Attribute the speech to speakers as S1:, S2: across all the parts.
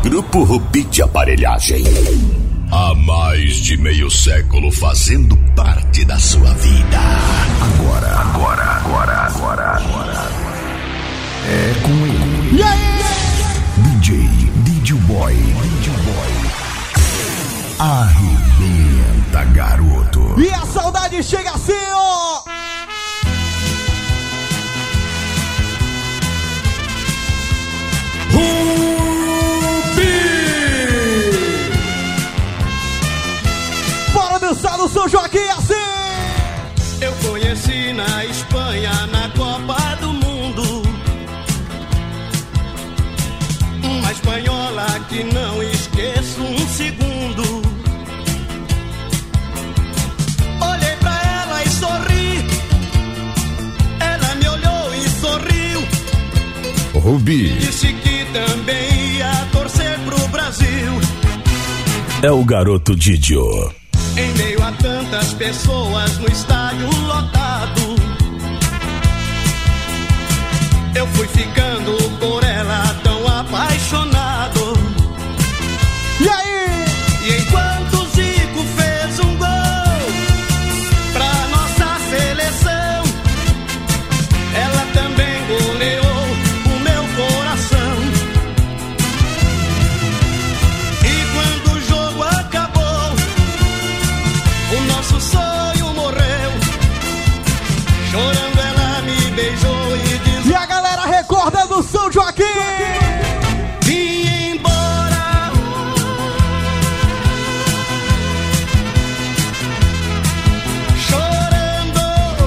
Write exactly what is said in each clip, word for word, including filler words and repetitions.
S1: Grupo Rubi de Aparelhagem.
S2: Há mais de meio século fazendo parte da sua vida.
S1: Agora, agora, agora, agora, agora. É com ele.
S3: E aí?
S1: D J, D J Boy, D J Boy. Arrebenta, garoto.
S3: E a saudade chega assim, ó. Bora dançar no São Joaquim assim.
S4: Eu conheci na Espanha, na Copa do Mundo, uma espanhola que não esqueço um segundo. Olhei pra ela e sorri, ela me olhou e sorriu.
S1: Rubi
S4: Disse que também ia torcer pro Brasil.
S1: é o garoto Didio.
S4: Em meio a tantas pessoas no estádio lotado, eu fui ficando por ela tão apaixonado.
S3: E aí?
S4: E enquanto o Zico fez um gol pra nossa seleção, ela também goleou o meu coração. E quando o jogo acabou, o nosso sonho morreu. Chorando ela me beijou e disse:
S3: E a galera recorda do São Joaquim.
S4: vim embora. Chorando.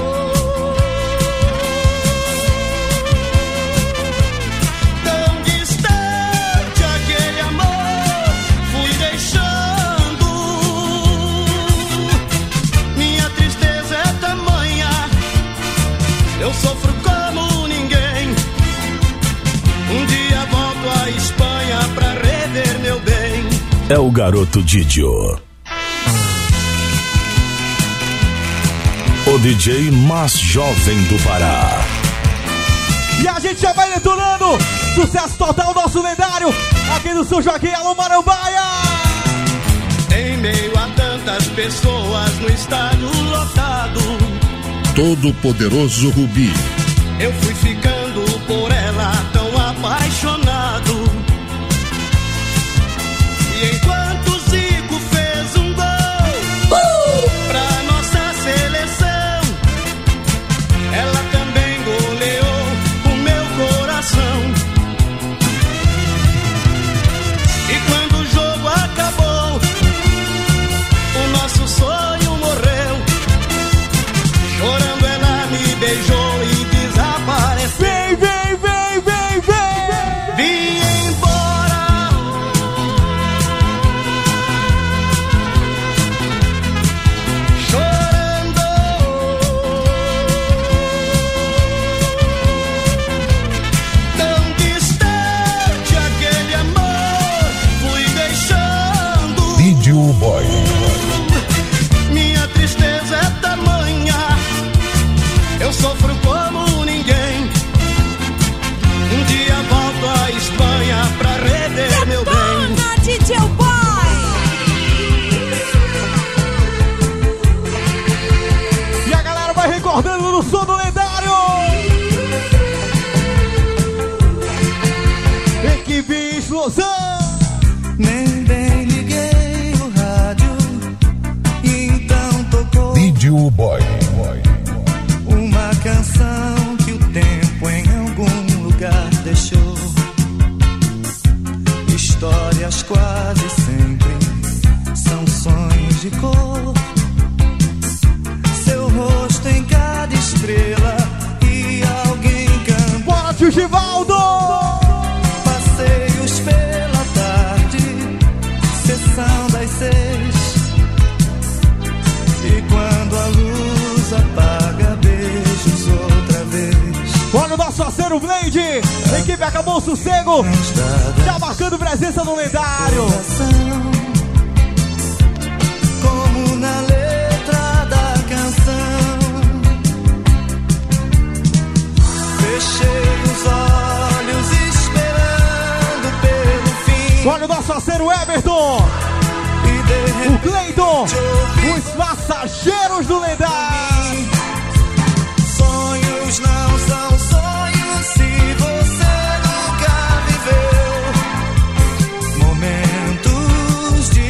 S4: Tão distante aquele amor fui deixando. Minha tristeza é tamanha, eu sofro como ninguém. Um dia volto à Espanha pra rever meu bem.
S1: É o garoto Didio. O D J mais jovem do Pará.
S3: E a gente já vai detonando. Sucesso total, nosso lendário. Aqui no São Joaquim, alô Marambaia.
S4: Em meio a tantas pessoas no estádio lotado,
S2: Todo poderoso Rubi.
S4: eu fui ficando por ela tão apaixonado. E enquanto o Zico fez um gol pra nossa seleção, ela também goleou o meu coração. E quando o jogo acabou, o nosso sonho morreu. Chorando ela me beijou e desapareceu.
S3: Vem, vem, vem, vem, vem.
S4: Vim embora. Chorando. Tão distante aquele amor fui deixando.
S1: D J Boy.
S4: Minha tristeza é tamanha, eu sofro como ninguém. Um dia volto à Espanha pra rever meu bem.
S5: Detona, D J Boy!
S3: E a galera vai recordando no som do lendário. Equipe Explosão.
S6: Nem bem liguei o rádio, e então tocou
S1: D J Boy.
S6: uma canção que o tempo em algum lugar deixou. Histórias quase sempre são sonhos de cor. Seu rosto em cada estrela e alguém canta.
S3: Bora, tio Givaldo.
S6: Passeios pela tarde, sessão das seis. E quando a luz apaga, beijos outra vez.
S3: Olha o nosso parceiro Blade. Equipe Acabou o Sossego. Já marcando presença no lendário.
S6: Como na letra da canção, fechei os olhos esperando pelo fim.
S3: Olha o nosso parceiro Everton. O Cleiton. Os passageiros do lendário.
S6: Sonhos não são sonhos se você nunca viveu momentos de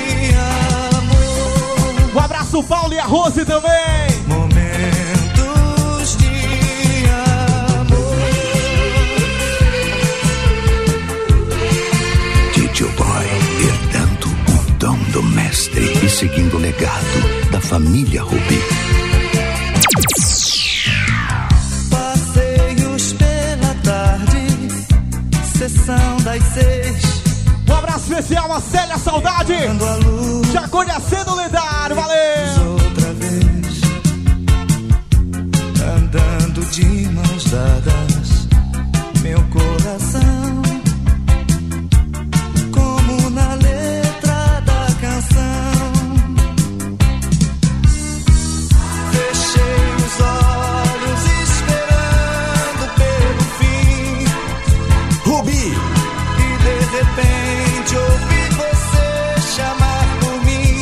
S6: amor.
S3: Um abraço, Paulo e a Rose também.
S6: Momentos de amor.
S2: D J Boy, herdando o dom do mestre e seguindo o legado da família Rubi.
S6: Passeios pela tarde, sessão das seis.
S3: Um abraço especial a Célia Saudade. Já conhecendo o lendário, valeu.
S6: Outra vez, andando de mãos dadas, meu coração, como na letra da canção. Fechei os olhos esperando pelo fim,
S2: Rubi!
S6: e de repente ouvi você chamar por mim.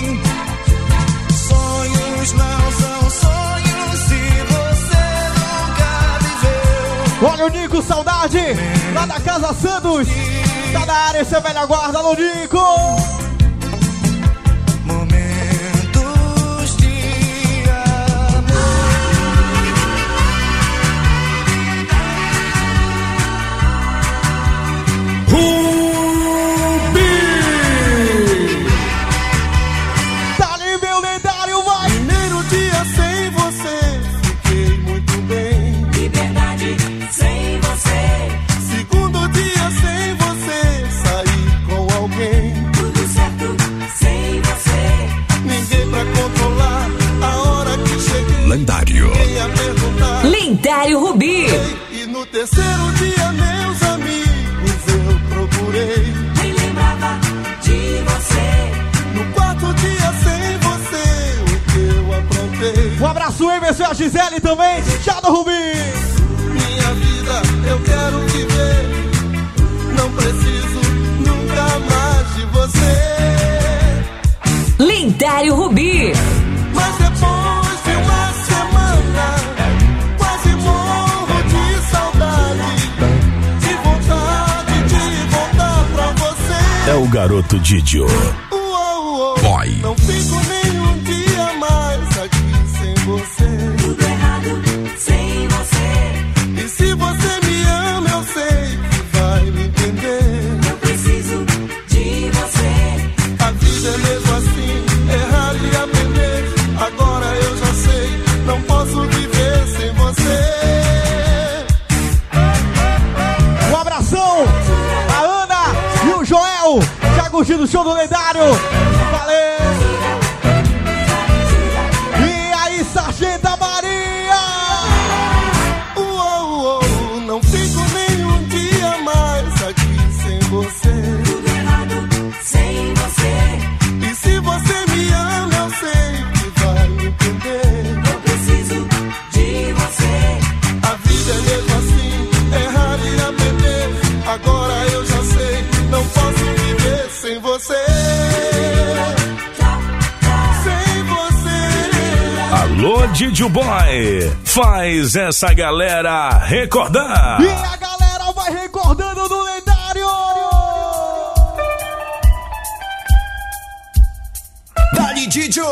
S6: Sonhos não são sonhos se você nunca viveu.
S3: Olha o Nico Saudade, lá da Casa Santos. Tá na área, esse é velha guarda, alô Nico.
S6: Momentos de amor.
S3: Tá ali meu lendário, vai.
S6: Primeiro dia sem você, fiquei muito bem.
S5: Liberdade sem você,
S6: Segundo dia sem você, saí com alguém.
S5: tudo certo sem você.
S6: Ninguém pra controlar a hora que cheguei.
S2: Lendário.
S6: Ia perguntar.
S5: Lendário Rubi.
S6: E no terceiro dia, meus amigos, eu procurei.
S5: Nem lembrava de você.
S6: No quarto dia sem você, o que eu aprontei.
S3: Um abraço, Emerson e a Gisele também. Já do Rubi.
S6: Minha vida eu quero viver. Não preciso nunca mais de você.
S5: Lendário Rubi.
S6: Mas depois de uma semana, quase morro de saudade. De vontade de voltar pra você.
S2: É o garoto Didio.
S6: Uou, uou.
S2: Boy.
S6: Não fico nenhum dia mais aqui sem você.
S5: Tudo errado sem você.
S6: E se você me ama, eu sei que vai me entender.
S5: Eu preciso de você.
S6: A vida é mesmo assim, errar e aprender. Agora eu já sei, não posso viver sem você.
S3: Um abração, a Ana e o Joel. Já curtindo o show do lendário. Valeu. E aí, Sargenta Maria.
S6: Uou, uou, não fico nenhum dia mais aqui sem você.
S5: Tudo errado sem você.
S6: E se você me ama, eu sei que vai me entender.
S5: Eu preciso de você.
S6: A vida é mesmo assim, errar e aprender. Agora eu já sei, não posso viver sem você. Sem você.
S7: Alô, Didio Boy, faz essa galera recordar.
S3: E a galera vai recordando do lendário.
S2: Dali Didio.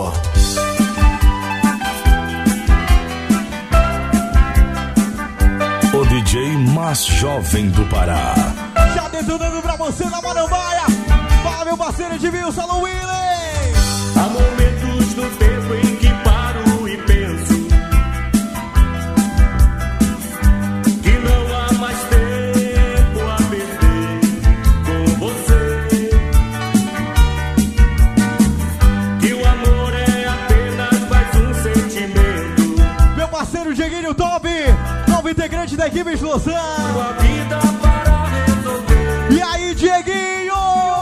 S7: O D J mais jovem do Pará.
S3: Já detonando pra você na Marambaia. Fala, meu parceiro Edmilson, alô Willen.
S8: Há momentos do tempo em que paro e penso que não há mais tempo a perder com você, que o amor é apenas mais um sentimento.
S3: Meu parceiro Dieguinho Top, novo integrante da equipe Explosão.
S8: A vida para resolver,
S3: E aí, Dieguinho?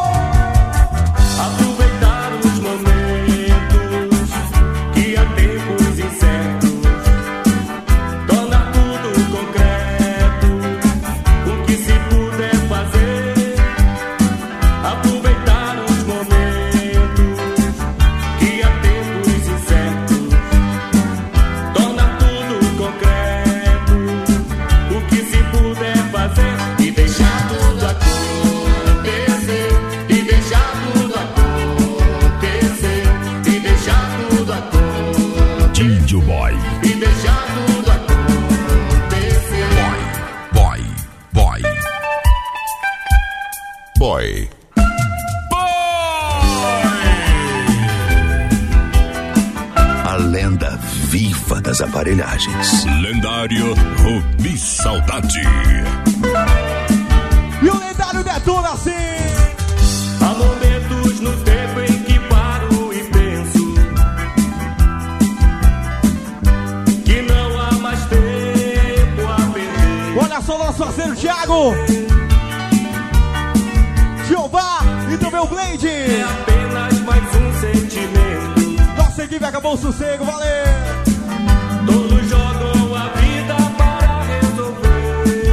S8: aproveitar os momentos que há tempos incertos, tornar tudo concreto, o que se puder fazer,
S9: Boy.
S2: A lenda viva das aparelhagens.
S7: Lendário Rubi Saudade.
S3: E o lendário detona assim.
S8: Há momentos no tempo em que paro e penso que não há mais tempo a perder.
S3: Olha só nosso parceiro Thiago, Jeová e também o Blade.
S8: É apenas mais um sentimento.
S3: Nossa equipe acabou o sossego, valeu.
S8: Todos jogam a vida para resolver.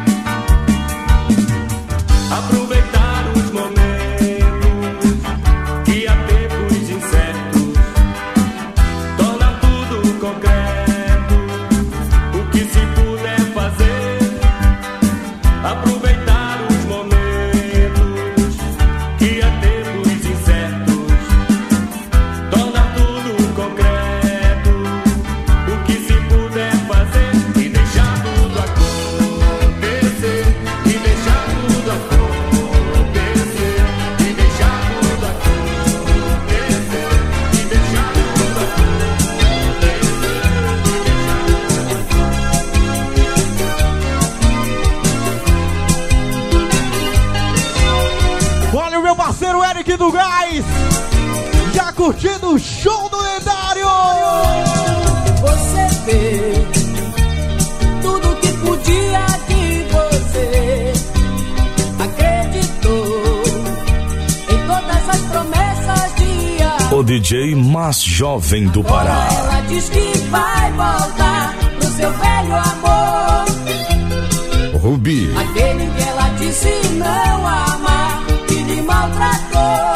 S8: Aproveitar os momentos que há tempos incertos. Torna tudo concreto. O que se puder fazer. Aproveitar os momentos que há tempos incertos. Torna tudo concreto. O que se puder fazer e deixar tudo acontecer. E deixar tudo acontecer. E deixar tudo acontecer. E deixar tudo
S3: Olha o meu parceiro Eric do Gás, já curtindo o show do lendário.
S5: Você fez tudo que podia que você acreditou em todas as promessas de amor.
S7: O D J mais jovem do Pará.
S5: Ela diz que vai voltar pro seu velho amor,
S9: Rubi.
S5: aquele que ela disse não amar, que lhe maltratou.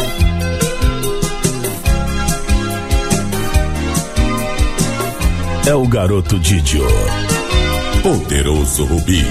S7: É o garoto Didio.
S9: Poderoso Rubi.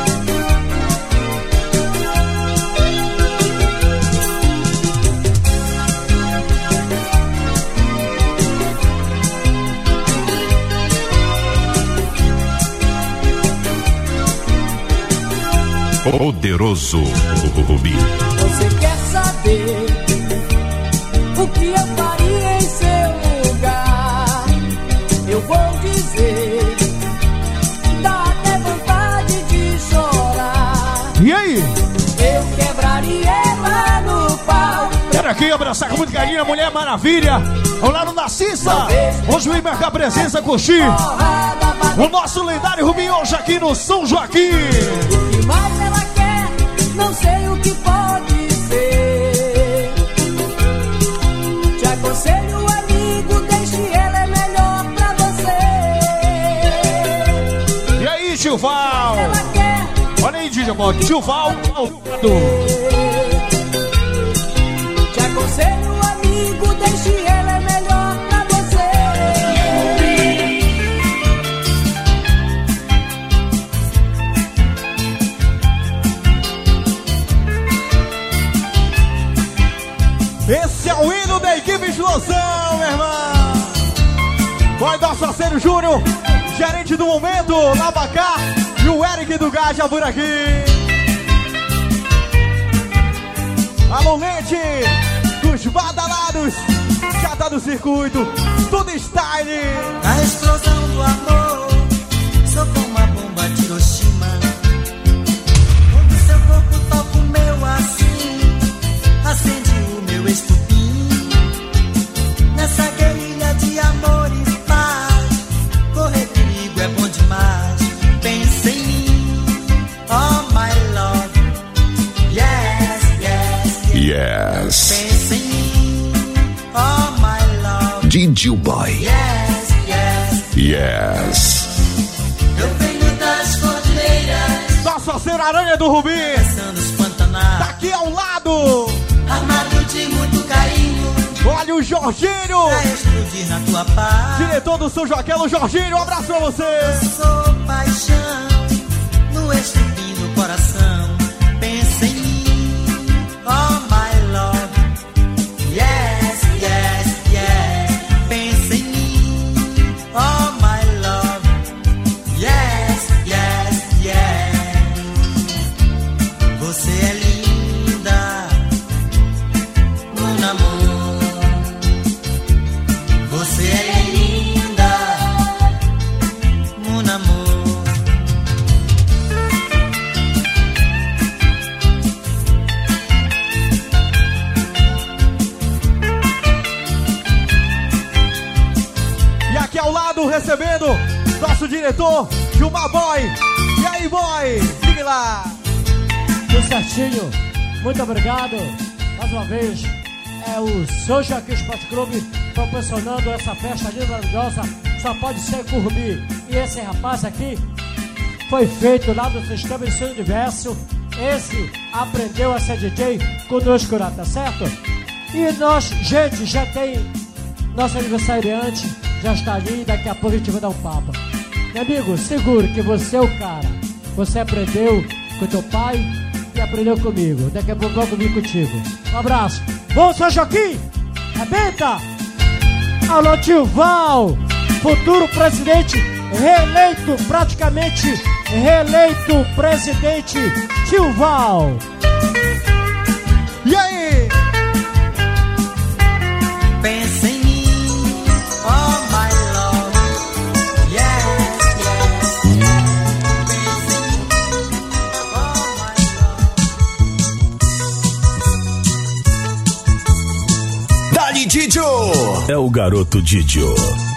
S9: Poderoso Rubi.
S5: Você quer saber o que eu faria em seu lugar? Eu vou dizer, dá até vontade de chorar.
S3: E aí?
S5: Eu quebraria ela no pau.
S3: Quero aqui abraçar com muito carinho a Mulher Maravilha, ao lado da Cissa. Hoje vem marcar presença, curtir o nosso lendário Rubi hoje aqui no São Joaquim.
S5: O que mais ela quer, não sei o que pode ser. Te aconselho, amigo, deixe ela, é melhor pra você.
S3: E aí, tio Val?
S5: Ela quer
S3: Olha aí, Didio Boy, tio Val.
S5: te aconselho, amigo, deixe ela, é melhor pra você.
S3: Esse é o hino da equipe Explosão, meu irmão. Vai nosso parceiro Júnior, gerente do momento, Labacá, e o Eric do Gás já por aqui. Alô, Lente, dos badalados, já tá no circuito, tudo style.
S10: A explosão do amor, sou como uma bomba de Hiroshima. Quando seu corpo toca o meu assim, acende o meu estupim. Nessa guerrilha de amor e paz, correr perigo é bom demais. Pensa em mim, oh my love. Yes, yes,
S9: Yes.
S10: pensa em mim, oh my love.
S2: Didio Boy.
S10: Yes, yes,
S9: Yes.
S10: eu venho das cordilheiras,
S3: Nosso parceiro Aranha do Rubi,
S10: passando os
S3: tá
S10: Pantanais,
S3: aqui ao lado.
S10: armado de muito carinho,
S3: Olha o Jorginho,
S10: pra explodir na tua paz.
S3: diretor do São Joaquim, o Jorginho, um abraço pra você.
S10: Sou paixão, no estupim do coração. Pensa em mim, oh my love. Yes, yes, yes. Pensa em mim, oh my love. Yes, yes, yes. Você é linda.
S3: recebendo nosso diretor, Gilmar Boy. E aí, boy? Siga lá.
S11: Tudo certinho. Muito obrigado. Mais uma vez, é o seu Joaquim Esporte Clube proporcionando essa festa linda, maravilhosa. Só pode ser com o Rubi. E esse rapaz aqui foi feito lá no Sistema Ensino Universo. Esse aprendeu a ser D J conosco lá, tá certo? E nós, gente, já tem nosso aniversariante, já está ali, daqui a pouco a gente vai dar um papo. Meu amigo, seguro que você é o cara. Você aprendeu com teu pai e aprendeu comigo. Daqui a pouco eu vou comigo contigo. Um abraço. Bom, seu Joaquim, arrebenta! Alô, tio Val, futuro presidente, reeleito, praticamente reeleito presidente, tio Val.
S3: E aí?
S10: Pensa em mim, oh my love, yes, yes. Pensa em mim, oh my love.
S9: Dali Didio!
S7: É o garoto Didio.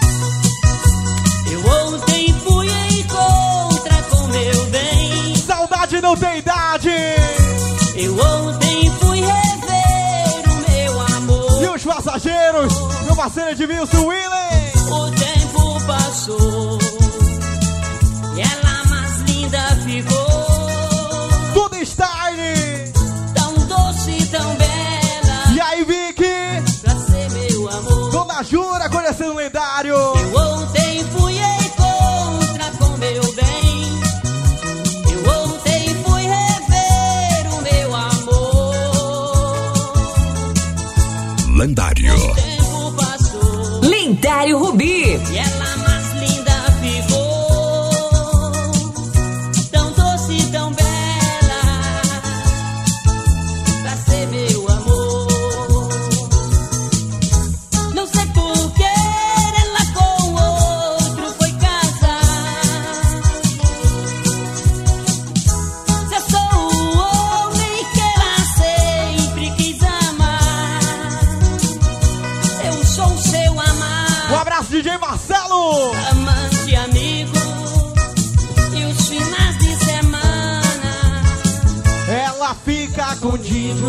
S5: Eu ontem fui encontrar com meu bem.
S3: Saudade não tem idade.
S5: Eu ontem fui rever o meu amor.
S3: E os passageiros, meu parceiro Edmilson Willen.
S5: O tempo passou e ela mais linda ficou.
S3: Tudo style.
S5: Tão doce, tão bela.
S3: E aí, Vicky?
S5: Pra ser meu amor.
S3: Dona Jura, conhecendo o lendário.
S5: Eu ontem fui encontrar com meu bem. Eu ontem fui rever o meu amor.
S9: Lendário.
S5: O tempo passou
S12: Lendário Rubi.
S5: e ela mais linda ficou. Tão doce, tão bela. Pra ser meu amor. Não sei por que ela com outro foi casar. Se eu sou o homem que ela sempre quis amar, eu sou seu amar.
S3: Um abraço, D J Marcelo.
S5: Amante, amigo, e os finais de semana
S3: Ela fica com o Didio.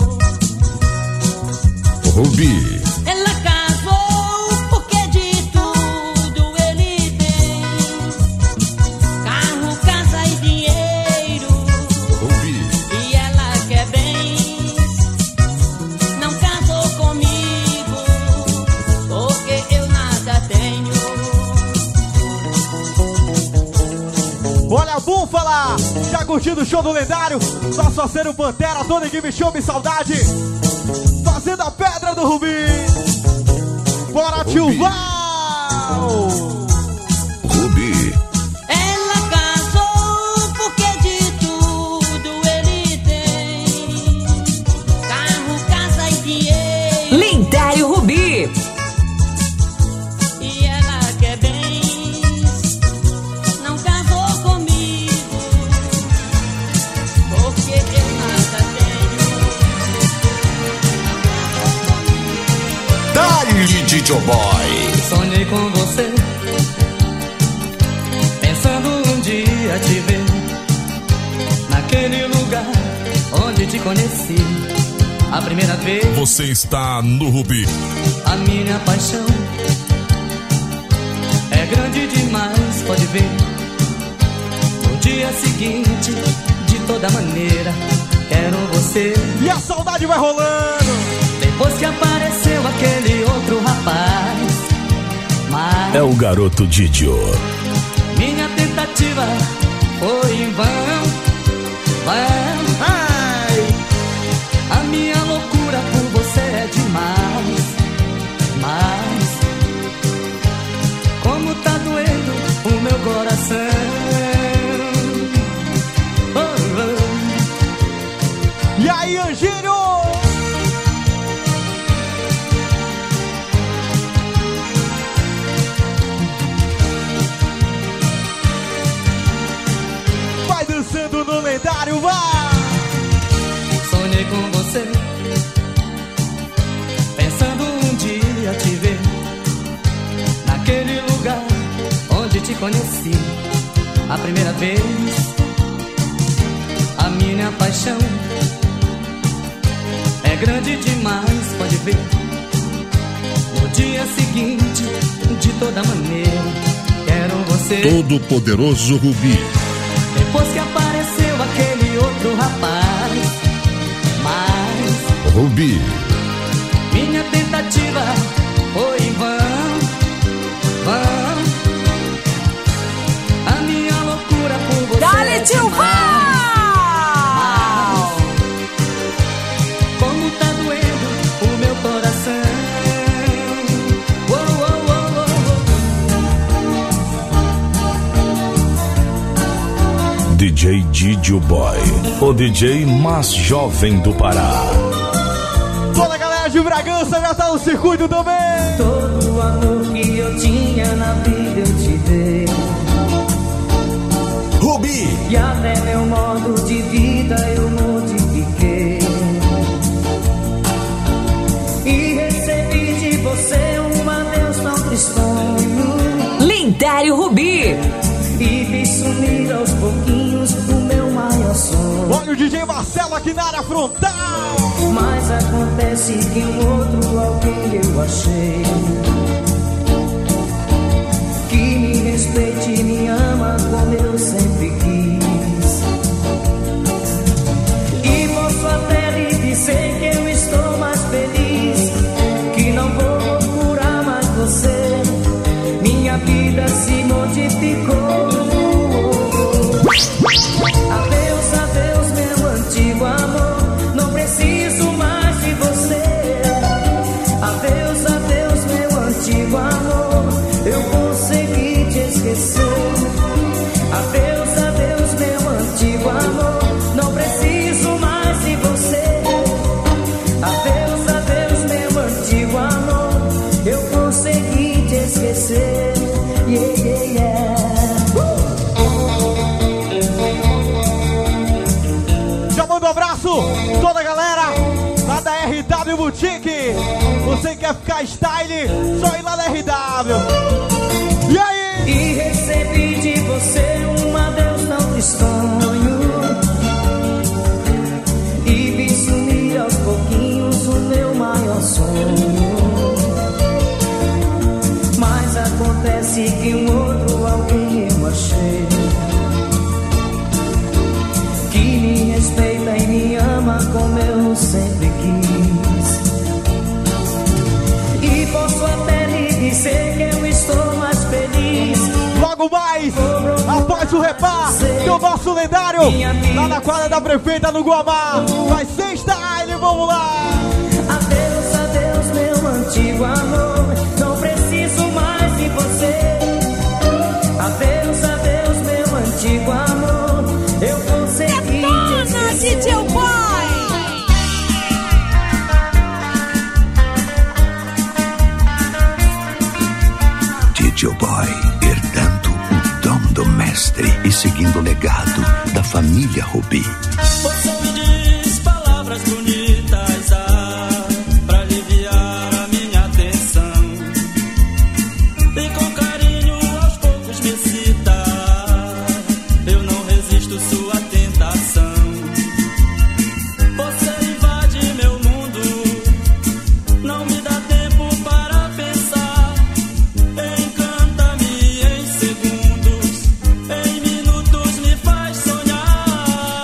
S9: Rubi.
S5: ela casou porque de tudo ele tem: carro, casa e dinheiro.
S9: Rubi.
S5: E ela quer bens, não casou comigo porque eu nada tenho.
S3: Olha a búfala. Já curtindo o show do lendário? Nosso parceiro Pantera, toda a equipe Show Me Saudade. Fazendo a pedra do Rubi. Bora, tio
S9: Rubi.
S3: Val.
S9: Rubi.
S5: Ela casou porque de tudo ele tem: carro, casa e dinheiro.
S12: Lendário Rubi.
S5: E ela quer bens, não casou comigo porque eu nada tenho.
S9: Dali Didio Boy.
S10: Sonhei com você, pensando um dia te ver naquele lugar onde te conheci a primeira vez.
S7: Você está no Rubi.
S10: A minha paixão é grande demais, pode ver. No dia seguinte, de toda maneira, quero você.
S3: E a saudade vai rolando.
S10: Depois que apareceu aquele outro rapaz, mas
S7: É o garoto Didio.
S10: minha tentativa foi em vão, vão.
S3: Ai.
S10: A minha loucura por você é demais, mas como tá doendo o meu coração. Oh, oh.
S3: E aí, Angílio? Vai dançando no lendário, vai!
S10: Sonhei com você, pensando um dia te ver naquele lugar
S13: conheci a primeira vez, a minha paixão é grande demais, pode ver. No dia seguinte, de toda maneira, quero você.
S7: Todo poderoso Rubi.
S13: Depois que apareceu aquele outro rapaz, mas
S7: Rubi,
S13: minha tentativa foi em vão, vão. A minha loucura por você.
S5: Dale, tio Val!
S13: Como tá doendo o meu coração. Oh, oh, oh, oh.
S7: D J Didio Boy, o D J mais jovem do Pará.
S3: Toda a galera de Bragança já tá no circuito também.
S13: Todo o amor que eu tinha na vida eu te dei,
S9: Rubi.
S13: e até meu modo de vida eu modifiquei, e recebi de você um adeus tão tristonho.
S12: Lendário Rubi.
S13: E vi sumir aos pouquinhos o meu maior sonho.
S3: Olha o D J Marcelo aqui na área frontal.
S13: Mas acontece que um outro alguém eu achei, que me respeite e me ama como eu sempre quis. E posso até lhe dizer que eu estou mais feliz, que não vou procurar mais você. Minha vida se modificou. Adeus, adeus, meu antigo amor, não preciso mais de você. Adeus, adeus, meu antigo amor, eu consegui te esquecer. Adeus, adeus, meu antigo amor, não preciso mais de você. Adeus, adeus, meu antigo amor, eu consegui te esquecer. Yeah, yeah, yeah.
S3: Um abraço, toda a galera lá da R W Boutique. Você quer ficar style? Só ir lá na R W. E aí?
S13: E recebi de você um adeus tão tristonho, e vi sumir aos pouquinhos o meu maior sonho. Mas acontece que um outro alguém eu achei, que me respeita e me ama como eu sempre quis. E posso até lhe dizer que eu estou mais feliz.
S3: Logo mais, após o repar, que o nosso lendário lá na quadra da prefeita no Guamá vai ser style, vamos lá.
S13: Adeus, adeus, meu antigo amor, não preciso mais de você. Adeus, adeus, meu antigo amor, eu consegui te esquecer.
S5: D J Boy!
S2: D J Boy, herdando o dom do mestre e seguindo o legado da família Rubi.
S4: Você me diz palavras bonitas, ah, pra aliviar a minha tensão, e com carinho aos poucos me cita, eu não resisto sua tentação. Você invade meu mundo, não me dá tempo para pensar, encanta-me em segundos, em minutos me faz sonhar.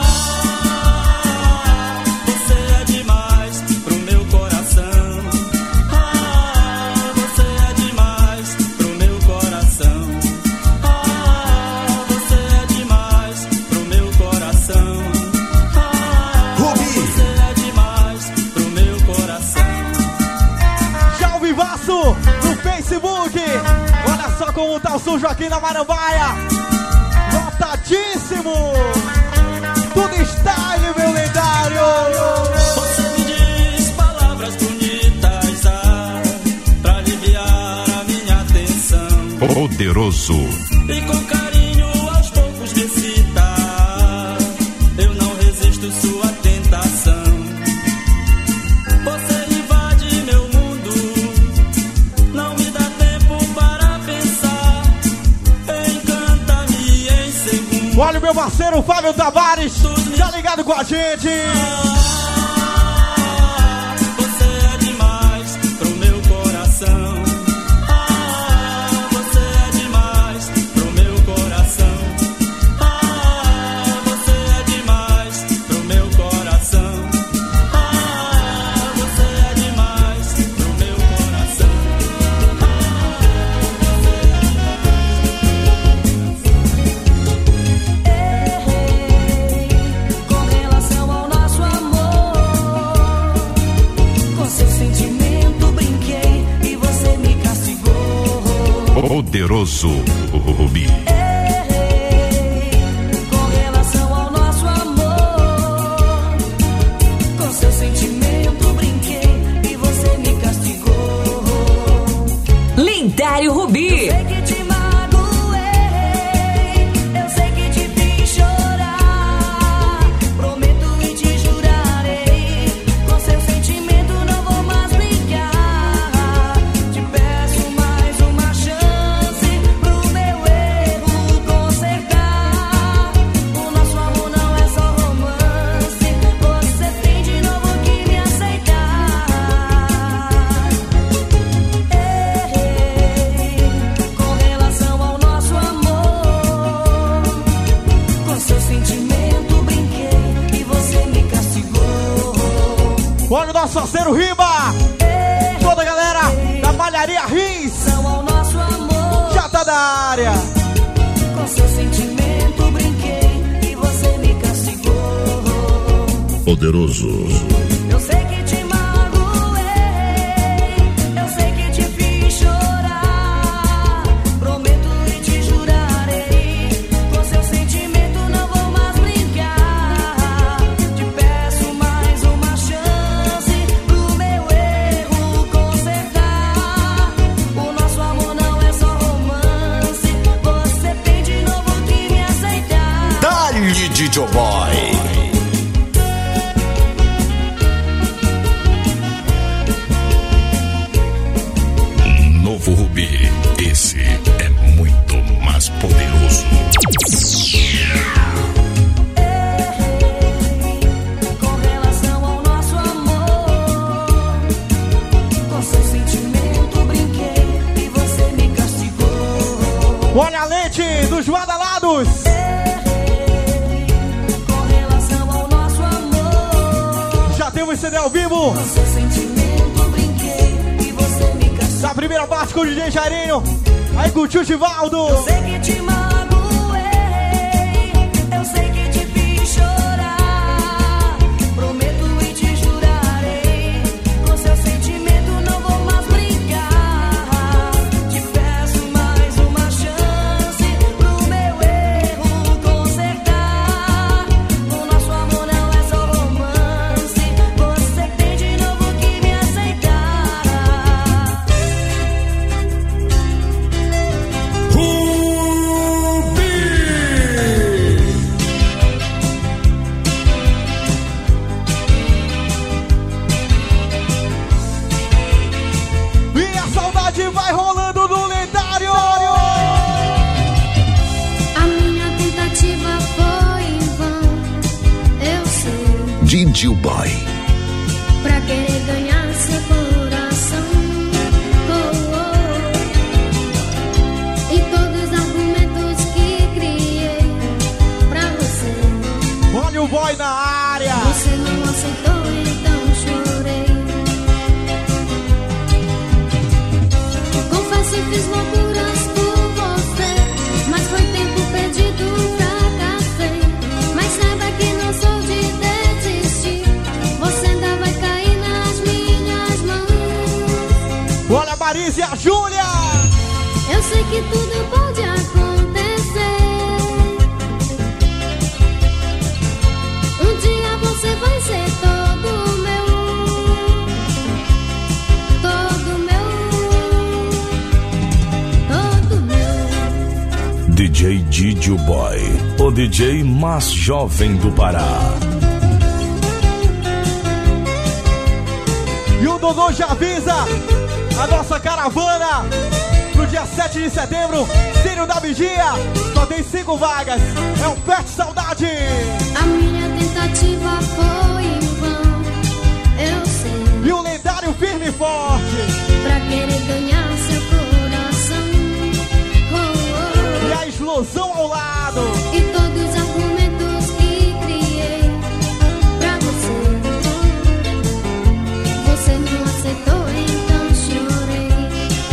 S4: Você é demais pro meu coração, ah, você é demais pro meu coração, ah, você é demais pro meu coração, ah, você é demais pro meu coração.
S3: Já o Vivaço no Facebook. Olha só como tá o São Joaquim da Marambaia. Lotadíssimo. Tudo style, meu lendário.
S4: Você me diz palavras bonitas, ah, pra aliviar a minha tensão,
S7: Poderoso.
S4: e com carinho aos poucos me cita, eu não resisto sua tentação. Você invade meu mundo, não me dá tempo para pensar, encanta
S3: parceiro Fábio Tavares, já ligado com a gente.
S4: Você é demais pro meu coração. Ah, você é demais pro meu coração. Ah, você é demais pro meu coração. Ah, você é demais pro meu coração.
S10: Com relação ao nosso amor, com seu sentimento brinquei e você me castigou.
S1: Poderoso Rubi.
S10: Com relação ao nosso amor, com seu sentimento brinquei e você me castigou.
S12: Lendário Rubi.
S10: Eu sei que te magoei, eu sei que te fiz chorar. Prometo e te jurarei, com seu sentimento não vou mais brincar. Te peço mais uma chance pro meu erro consertar. O nosso amor não é só romance, você tem de novo que me aceitar. Com relação ao nosso amor, com seu sentimento brinquei e você me castigou.
S3: Olha o nosso parceiro Riba. Toda a galera da Malharia Rins
S10: Ao nosso amor,
S3: já tá na área.
S10: com seu sentimento brinquei e você me castigou.
S1: Poderoso.
S10: Eu sei que te magoei, eu sei que te fiz chorar. Prometo e te jurarei, com seu sentimento não vou mais brincar. Te peço mais uma chance pro meu erro consertar. O nosso amor não é só romance, você tem de novo que me aceitar.
S9: Dali D J Boy.
S1: Novo Rubi. Esse é muito mais poderoso.
S10: Com relação ao nosso amor, com seu sentimento brinquei e você me castigou.
S3: Olha a lente dos badalados.
S10: Com relação ao nosso amor,
S3: Já temos C D ao vivo.
S10: com seu sentimento brinquei e você me castigou.
S3: Da primeira parte com o D J Jairinho. Aí com o Tio Givaldo.
S10: Eu sei que te magoei, eu sei que te fiz chorar. Prometo e te jurarei, com seu sentimento não vou mais brincar. Te peço mais uma chance pro meu erro consertar. O nosso amor não é só romance, você tem de novo que me aceitar.
S3: E a saudade vai rolando no lendário.
S14: A minha tentativa foi em vão, eu sei.
S2: D J Boy.
S14: Pra querer ganhar seu coração. Oh, oh. E todos os argumentos que criei pra você,
S3: Olha o boy na área.
S14: você não aceitou, então chorei. Confesso, fiz loucuras por você, mas foi tempo perdido, fracassei. Mas saiba que não sou de desistir, você ainda vai cair nas minhas mãos.
S3: Olha a Marisa e a Júlia.
S14: Eu sei que tudo pode acontecer. Um dia você vai ser todo meu, todo meu, todo meu.
S7: D J D J Boy, o D J mais jovem do Pará.
S3: E o Dodô já avisa a nossa caravana pro No dia sete de setembro, Círio da Vigia, só tem cinco vagas. É o Pet Saudade.
S14: A minha tentativa foi em vão, eu sei.
S3: E o lendário Firme e Forte,
S14: pra querer ganhar seu coração. Oh, oh.
S3: E a explosão ao lado.
S14: E todos os argumentos que criei pra você, você não aceitou, então chorei.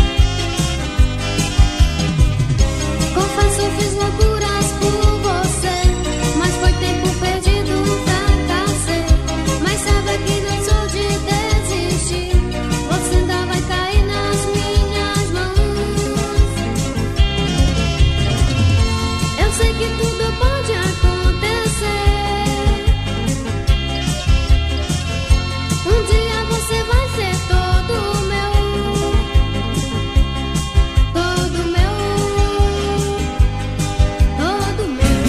S14: Confesso, fiz loucuras por você, mas foi tempo perdido, fracassei. Mas saiba que não sou de desistir, você ainda vai cair nas minhas mãos. Eu sei que tudo pode acontecer, um dia você vai ser todo meu, todo meu, todo meu.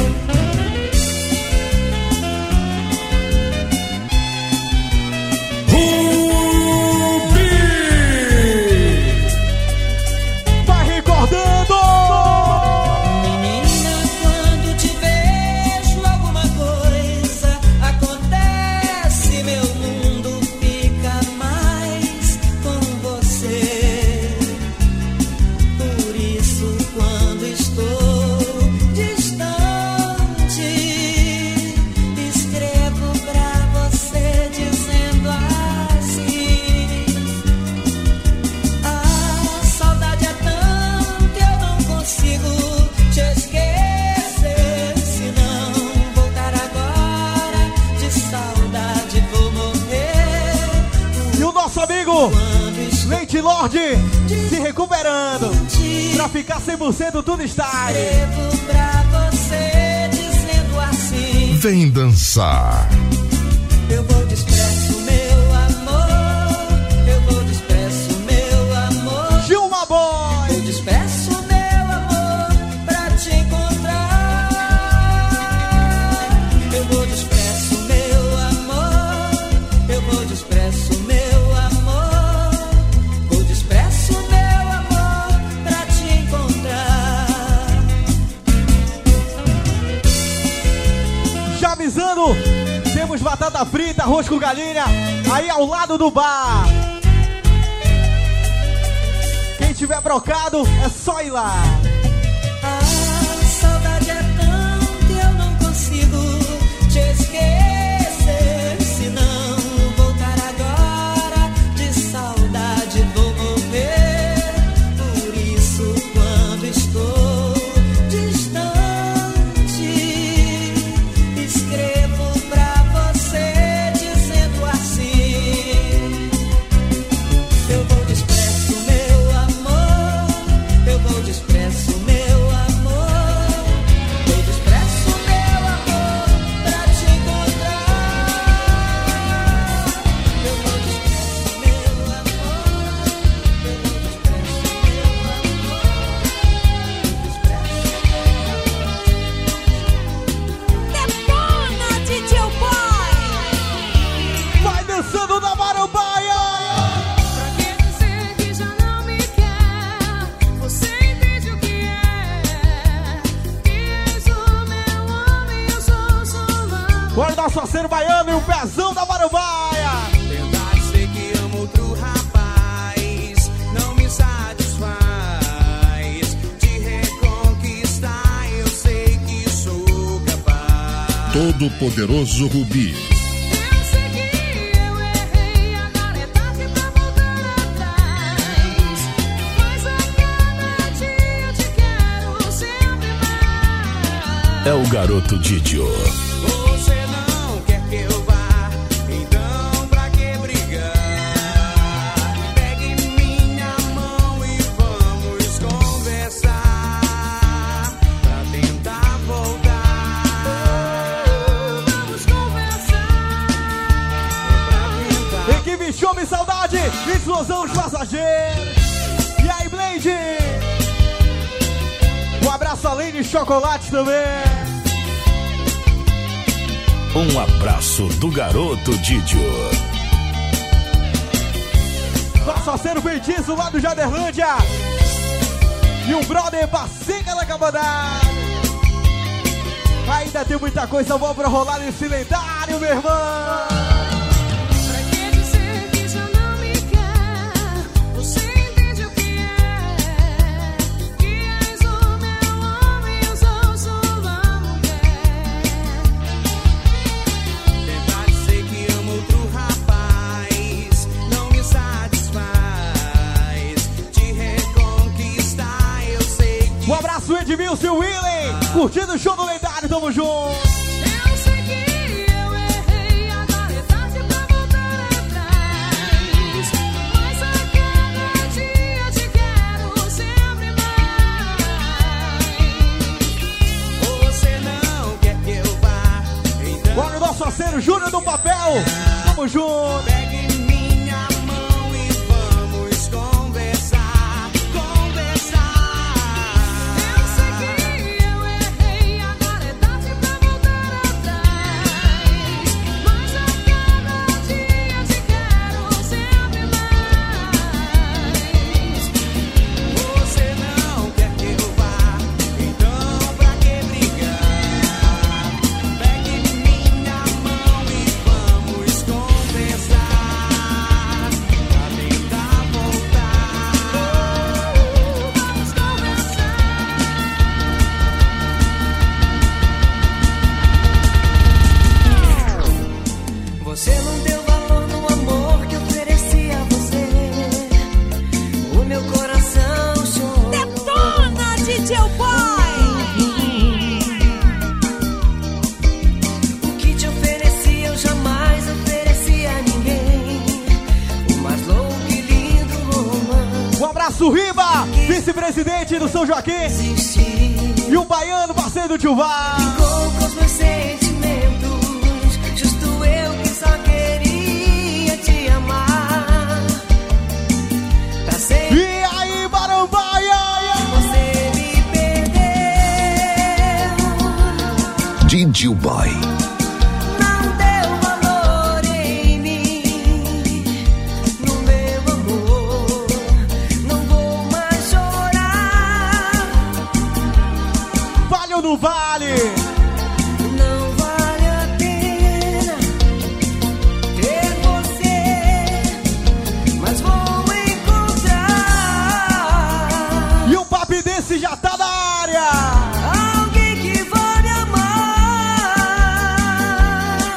S3: Vai recordando.
S10: Menina, quando te vejo, alguma coisa acontece, meu mundo fica mais com você. Por isso, quando estou distante, escrevo pra você dizendo assim: a saudade é tanta, eu não consigo te esquecer. Se não voltar agora, de saudade vou morrer.
S3: E o nosso amigo Lady Lorde se recuperando pra ficar cem por cento tudo está.
S10: Escrevo pra você dizendo assim:
S1: Vem dançar.
S10: eu vou desprezo, meu amor, eu vou desprezo, meu amor.
S3: Gilma Boy.
S10: Eu despeço, meu amor, pra te encontrar. Eu vou desprezo, meu amor, eu vou desprezo, meu amor. Vou desprezo, meu amor, pra te encontrar.
S3: Já avisando, temos batata frita, arroz com galinha aí ao lado do bar. Quem tiver brocado, é só ir lá.
S10: A saudade é tanta, eu não consigo te esquecer. Se não voltar agora, de saudade vou morrer. Por isso, quando estou distante, escrevo pra você dizendo assim: eu vou desprezo, meu amor, eu vou desprezo, meu amor. Vou desprezo, meu amor, pra te encontrar. Eu vou desprezo, meu amor, eu vou desprezo, meu amor.
S5: Detona, D J Boy.
S3: Vai dançando na Marambaia.
S5: Pra que dizer que já não me quer? Você entende o que é? Que és o meu homem, eu sou sua mãe.
S3: Olha o nosso parceiro baiano e o pezão da Marambaia.
S6: Tentar dizer que amo outro rapaz não me satisfaz. De reconquistar eu sei que sou capaz.
S1: Todo poderoso Rubi.
S5: Eu sei que eu errei, agora é tarde pra voltar atrás. Mas a cada dia eu te quero sempre mais.
S7: É o garoto Didio.
S6: Você não quer que eu vá, então pra que brigar? Pegue minha mão e vamos conversar pra tentar voltar.
S5: Vamos conversar.
S6: Pra tentar.
S3: Equipe Show Me Saudade, explosão dos passageiros. E aí, Blade? Um abraço além de chocolate também.
S7: Um abraço do garoto Didio.
S3: Nosso parceiro feitiço lá do Jaderlândia. E o brother Bacinga da Cabanada. Ainda tem muita coisa boa pra rolar nesse lendário, meu irmão.
S5: Pra que dizer que já não me quer? Você entende o que é? Que és o meu homem e eu sou sua mulher.
S15: Tentar dizer que amo outro rapaz não me satisfaz. Te reconquistar eu sei que...
S3: Um abraço, Edmilson e Willen, curtindo o show do lendário, tamo junto.
S5: Eu sei que eu errei, agora é tarde pra voltar atrás. Mas a cada dia te quero sempre mais.
S15: Você não quer que eu vá, então
S3: Olha o nosso parceiro Júnior do Papel, tamo junto.
S15: pegue minha mão e vamos conversar, conversar.
S5: Eu sei que eu errei, agora é tarde pra voltar atrás. Mas a cada dia te quero sempre mais.
S15: Você não quer que eu vá, então pra que brigar? Pegue minha mão e vamos conversar, pra tentar voltar.
S5: Vamos conversar.
S10: Você não deu valor no amor que ofereci a você. O meu coração chorou.
S12: Detona, D J Boy!
S10: O que te ofereci eu jamais ofereci a ninguém. O mais louco e lindo romance
S3: Um abraço, Riba, vice-presidente do São Joaquim.
S10: existe.
S3: E o baiano, parceiro do Tio Vá.
S10: Brincou com os meus sentimentos. Justo eu que só queria te amar. Pra sempre
S3: E aí, Barambaia?
S10: você me perdeu.
S2: D J Boy.
S10: Não deu valor em mim, no meu amor. Não vou mais chorar.
S3: Vale ou não vale?
S10: Não vale a pena ter você, mas vou encontrar
S3: E o papi desse já tá na área.
S10: alguém que vai me amar.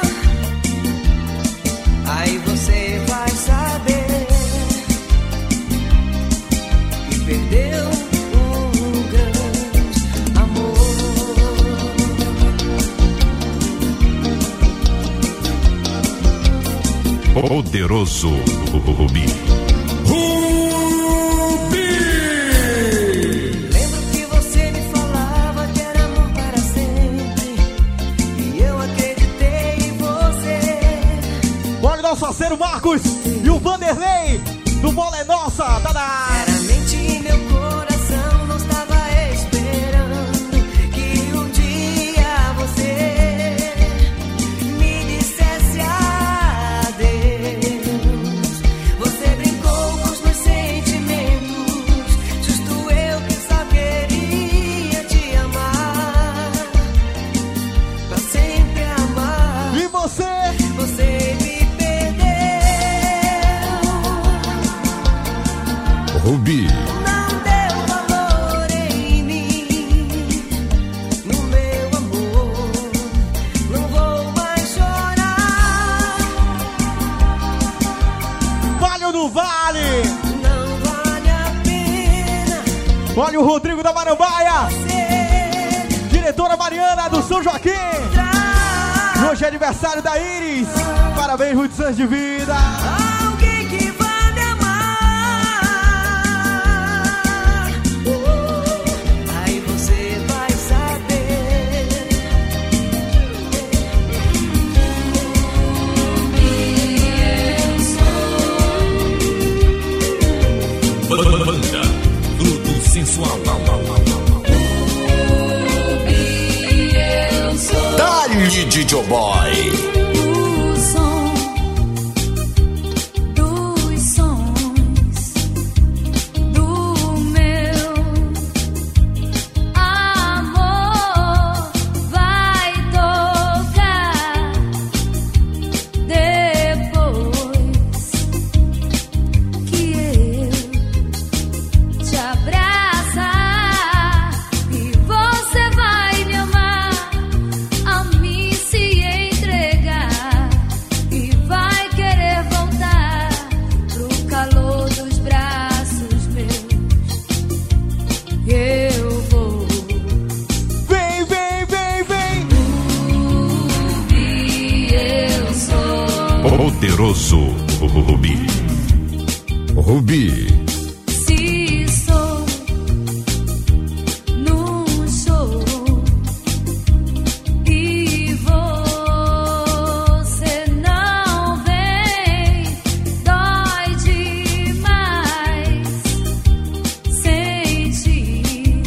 S10: Aí você vai saber que perdeu um grande amor.
S1: Poderoso Rubi.
S10: Lembro que você me falava que era amor para sempre, e eu acreditei em você.
S3: Olha o nosso parceiro Marcos e o Vanderlei do Bola é Nossa, tá na área.
S10: Era mente e meu coração não estava esperando que um dia você me dissesse adeus. Você brincou com os meus sentimentos, justo eu que só queria te amar, pra sempre amar.
S3: E você?
S10: Você me perdeu.
S1: Rubi.
S10: Não deu valor em mim, no meu amor. Não vou mais chorar.
S3: Vale ou não vale?
S10: Não vale a pena
S3: Olha o Rodrigo da Marambaia,
S10: ser
S3: diretora Mariana do São Joaquim. E hoje é aniversário da Iris. Parabéns, muitos anos de vida.
S10: alguém que vai me amar. Uh, aí você vai saber.
S7: Banda Tudo Sensual.
S9: Dá-lhe, D J Boy.
S5: O som
S7: do Rubi.
S1: Rubi.
S5: Se estou num show e você não vem, dói demais sentir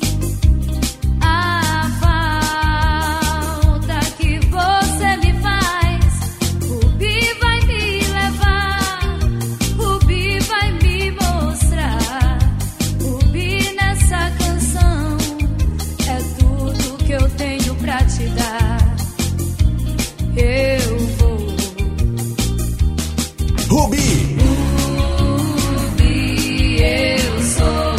S5: a falta que você me faz. Rubi vai me levar, Rubi vai me mostrar. Rubi nessa canção é tudo que eu tenho pra te dar. Eu vou.
S1: Rubi.
S5: Rubi, eu sou.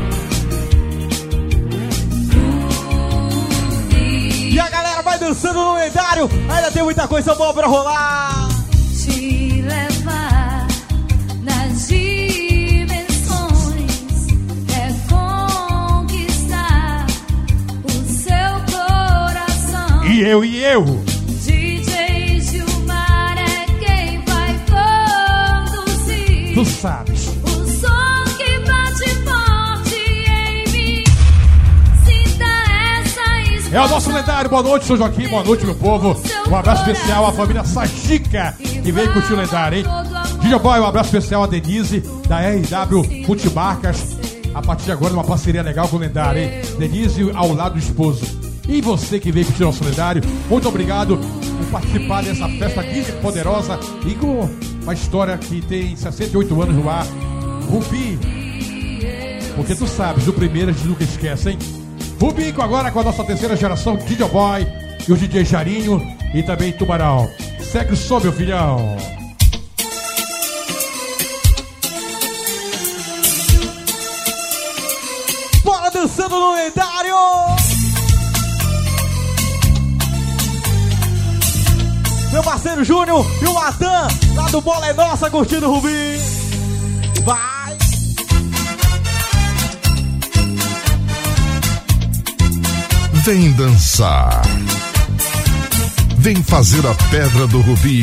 S3: E a galera vai dançando no lendário. Ainda tem muita coisa boa pra rolar.
S5: Te levar nas dimensões é conquistar o seu coração.
S16: E eu, e eu.
S5: D J Gilmar é quem vai conduzir.
S16: Tu sabes.
S5: O som que bate forte em mim. Sinta essa explosão.
S16: É o nosso lendário. Boa noite, São Joaquim. Boa noite, meu povo. Um abraço especial à família Sajica, que veio curtir o lendário, hein? D J Boy, um abraço especial a Denise, da R W Multimarcas. A partir de agora, uma parceria legal com o lendário, hein? Denise ao lado do esposo. E você que veio curtir o nosso lendário, muito obrigado por participar dessa festa guia poderosa e com uma história que tem sessenta e oito anos no ar. Rubi, porque tu sabes, do primeiro a gente nunca esquece, hein? Rubi agora com a nossa terceira geração, D J Boy e o D J Jarinho e também Tubarão. Segue o som, meu filhão.
S3: Bora dançando no lendário. Meu parceiro Júnior e o Atan, lá do Bola é Nossa, curtindo o Rubi. Vai.
S1: Vem dançar. Vem fazer a pedra do Rubi.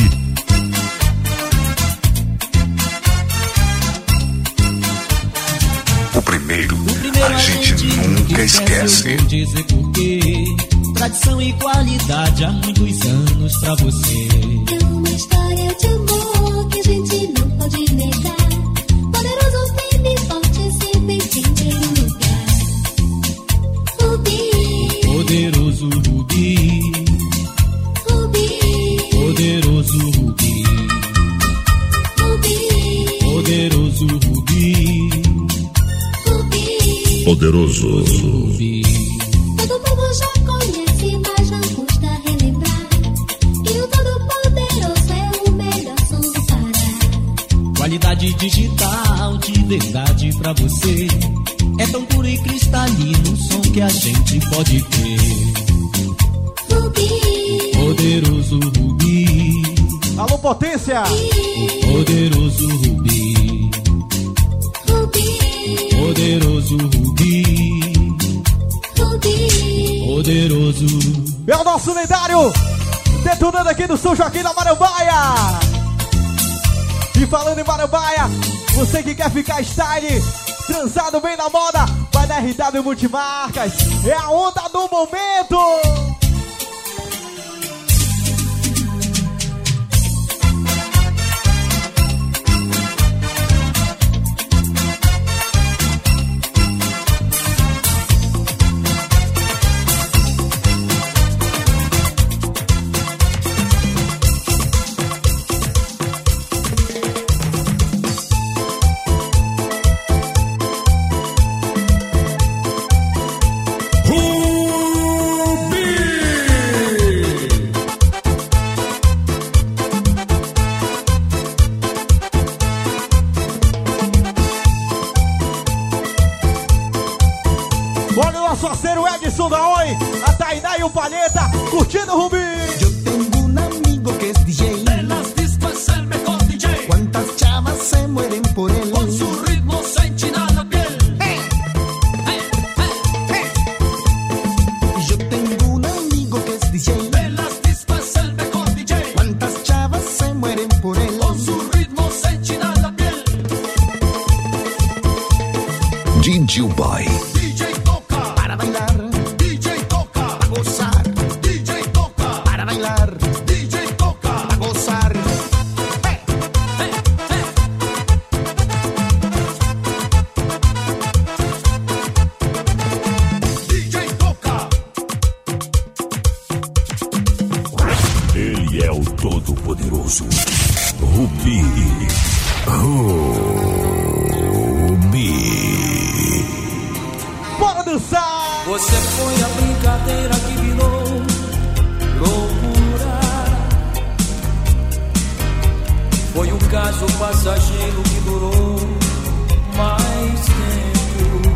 S2: O primeiro, a gente nunca esquece.
S10: Eu vou dizer por quê. Tradição e qualidade há muitos anos pra você.
S14: É uma história de amor que a gente não pode negar. Poderoso, firme e forte, sempre em primeiro lugar. Rubi,
S10: Poderoso Rubi,
S14: Rubi,
S10: poderoso Rubi,
S14: Rubi,
S10: poderoso Rubi,
S14: Rubi.
S1: Poderoso.
S10: Rubi.
S14: Todo mundo já conhece, mas não custa relembrar. E o Todo-Poderoso é o melhor som do Pará.
S10: Qualidade digital de verdade pra você. É tão puro e cristalino o som que a gente pode ter.
S14: Rubi,
S10: Poderoso Rubi,
S3: Alô, potência.
S10: poderoso Rubi,
S14: Rubi,
S10: poderoso Rubi,
S14: Rubi.
S10: poderoso.
S3: É o nosso lendário, detonando aqui do São Joaquim da Marambaia. E falando em Marambaia, você que quer ficar style, transado bem na moda, vai na R W Multimarcas. É a onda do momento. Olha o nosso parceiro Edson da Oi, a Tainá e o Palheta, curtindo o Rubi.
S6: Yo tengo un amigo que es D J.
S8: De las discos el mejor D J.
S6: Cuántas chavas se mueren por él.
S8: Con su ritmo se enchina la piel.
S6: Yo tengo un amigo que es D J.
S8: De las discos el mejor D J.
S6: Cuántas chavas se mueren por él.
S8: Con su
S6: ritmo sentirás la piel.
S2: D J Boy.
S6: D J toca para bailar. D J toca para gozar. D J toca para bailar. D J toca para gozar. Hey, hey, hey. D J toca.
S7: Ele é o Todo-Poderoso. Rubi. Rubi.
S3: Bora dançar!
S10: Você foi a brincadeira que virou loucura. Foi um caso passageiro que durou mais tempo.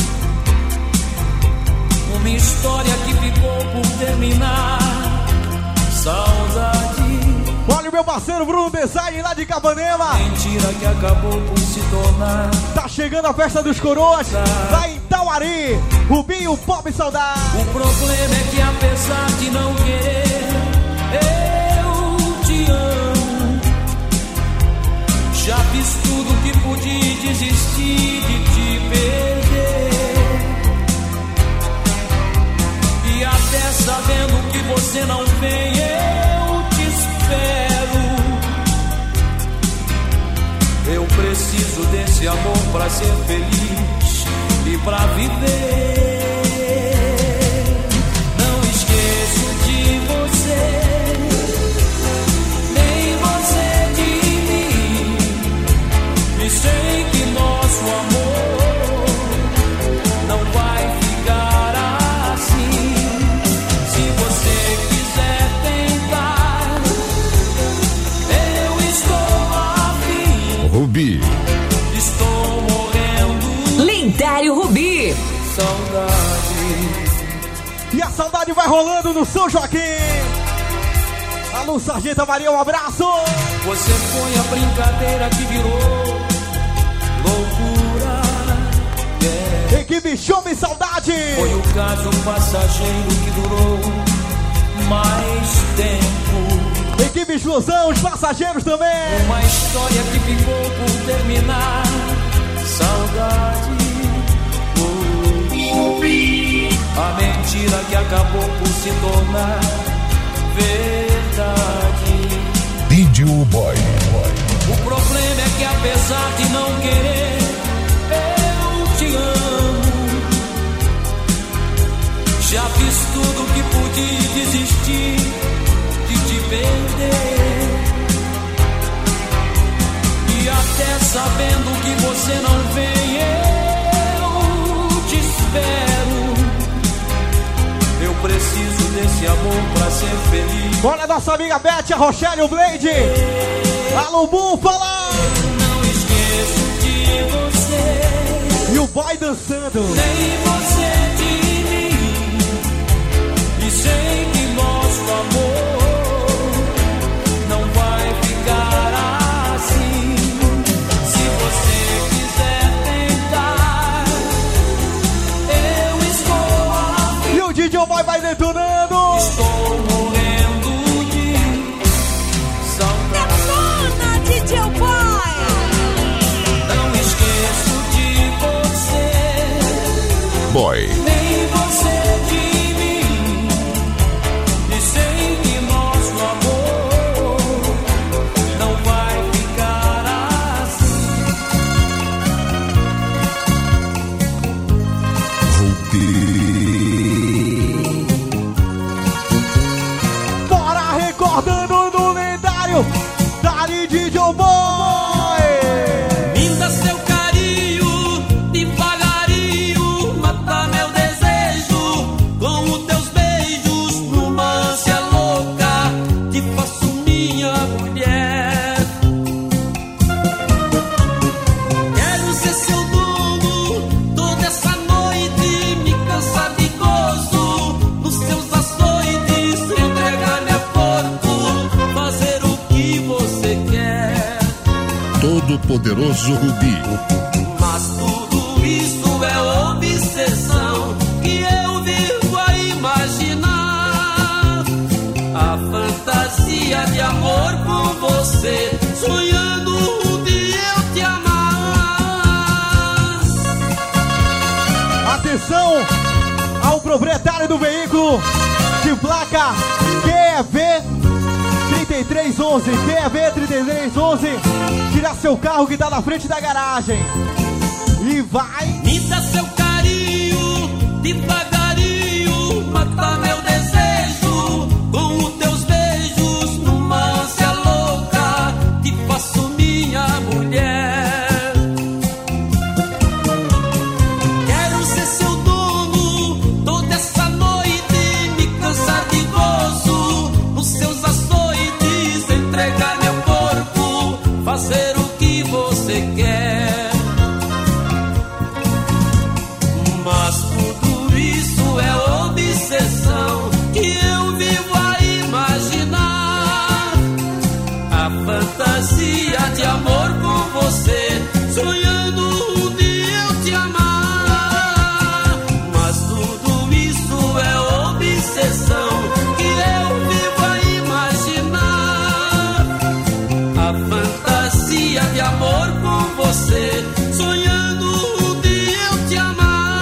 S10: Uma história que ficou por terminar. Saudade.
S3: Olha o meu parceiro Bruno Design lá de Capanema.
S10: Mentira que acabou por se tornar.
S3: Tá chegando a festa dos coroas lá em Tauari. Rubinho Pop Saudade.
S10: O problema é que apesar de não querer, eu te amo. Já fiz tudo que pude desistir de te perder. E até sabendo que você não vem, eu te espero. Eu preciso desse amor pra ser feliz e pra viver. Não esqueço de você, nem você de mim. E sei que nosso amor não vai ficar assim. Se você quiser tentar, eu estou afim.
S2: Rubi.
S10: Estou morrendo.
S12: Lendário Rubi.
S10: Saudade.
S3: E a saudade vai rolando no São Joaquim. Alô, Sargenta Maria, um abraço.
S10: Você foi a brincadeira que virou loucura. Yeah.
S3: Equipe Show Me Saudade.
S10: Foi o caso passageiro que durou mais tempo.
S3: Equipe Explosão, os passageiros também.
S10: Uma história que ficou por terminar. Saudade. A mentira que acabou por se tornar verdade.
S1: D J Boy.
S10: O problema é que apesar de não querer, eu te amo. Já fiz tudo que pude desistir de te perder. E até sabendo que você não vem, eu te espero. Eu preciso desse amor pra ser feliz.
S3: Olha a nossa amiga Beth, a Rochelle, o Blade. Alô, Búfala.
S10: Não esqueço de você.
S3: E o boy dançando.
S10: Nem você de mim. E sei que nosso amor não vai ficar assim. Se você quiser tentar, eu estou afim.
S3: E o D J Boy vai detonando.
S10: Estou morrendo de saudade.
S12: Detona, D J Boy.
S10: Não esqueço de você.
S2: Boy.
S10: Nem você de mim. E sei que nosso amor não vai ficar assim.
S3: Bora recordando no lendário Dari D J Boy.
S10: Me dá seu carinho, devagarinho, mata meu desejo com os teus beijos, numa ânsia louca, te faço minha mulher. Quero ser seu dono toda essa noite, me cansar de gozo nos seus açoites, entregar-me a corpo, fazer o que você quer.
S1: Todo-Poderoso Rubi.
S10: Mas tudo isso é obsessão que eu vivo a imaginar. A fantasia de amor com você, sonhando
S3: proprietário do veículo de placa Q E V trinta e três onze, Q E V trinta e três onze, tira seu carro que tá na frente da garagem e vai.
S17: Me dá seu carinho, devagarinho, mata meu desejo com os teus beijos, numa ânsia louca, te faço minha mulher. Quero ser seu dono toda essa noite, me cansar de gozo nos seus açoites, entregar meu corpo, fazer o que você quer. Mas tudo isso é obsessão que eu vivo a imaginar. A fantasia de amor com você, sonhando um dia eu te amar. Mas tudo isso é obsessão que eu vivo a imaginar. A fantasia de amor com você, sonhando um dia eu te amar.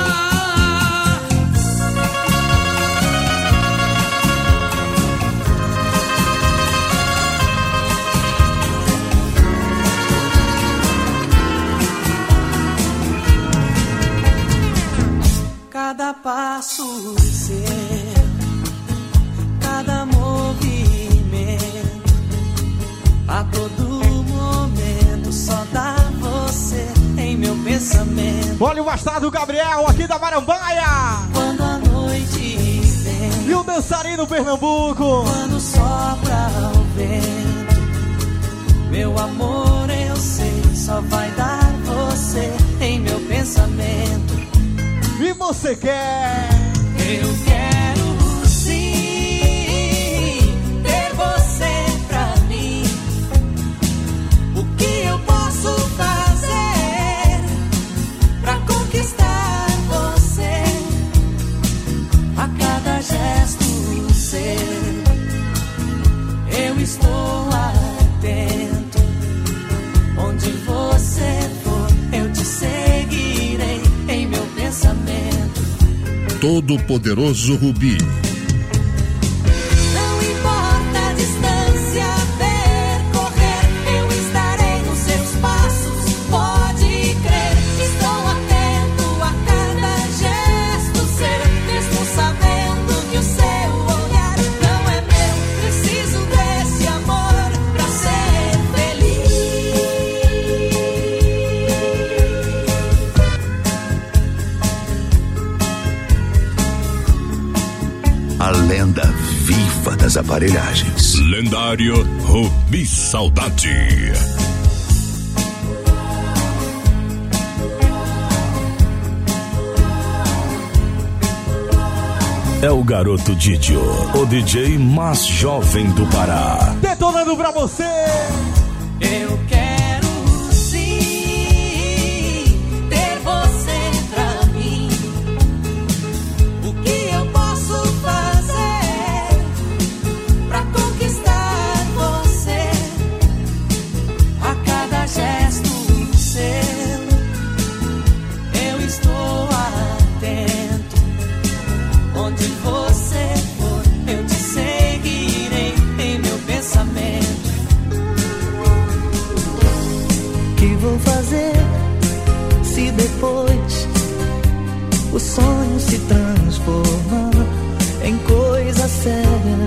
S10: Cada passo seu, cada movimento, a todo momento só dá você em meu pensamento.
S3: Olha o bastardo Gabriel aqui da Marambaia.
S10: Quando a noite vem
S3: e o dançarino Pernambuco,
S10: quando sopra o vento, meu amor eu sei, só vai dar você em meu pensamento.
S3: E você quer?
S10: Eu quero sim ter você pra mim. O que eu posso fazer pra conquistar você? A cada gesto seu, eu estou atento. Onde você for, eu te seguirei em meu pensamento.
S1: Todo-Poderoso Rubi.
S10: Não importa a distância percorrer, eu estarei nos seus passos, pode crer. Estou atento a cada gesto seu, mesmo sabendo que o seu olhar não é meu. Preciso desse amor pra ser feliz.
S2: A lenda viva das aparelhagens.
S7: Lendário Rubi Saudade. É o garoto Didio, o D J mais jovem do Pará.
S3: Detonando pra você.
S10: Eu quero sim ter você pra mim. O que eu posso fazer pra conquistar você? A cada gesto seu, eu estou atento. Onde você for, eu te seguirei em meu pensamento. Que vou fazer se depois o sonho se transformar em coisa séria?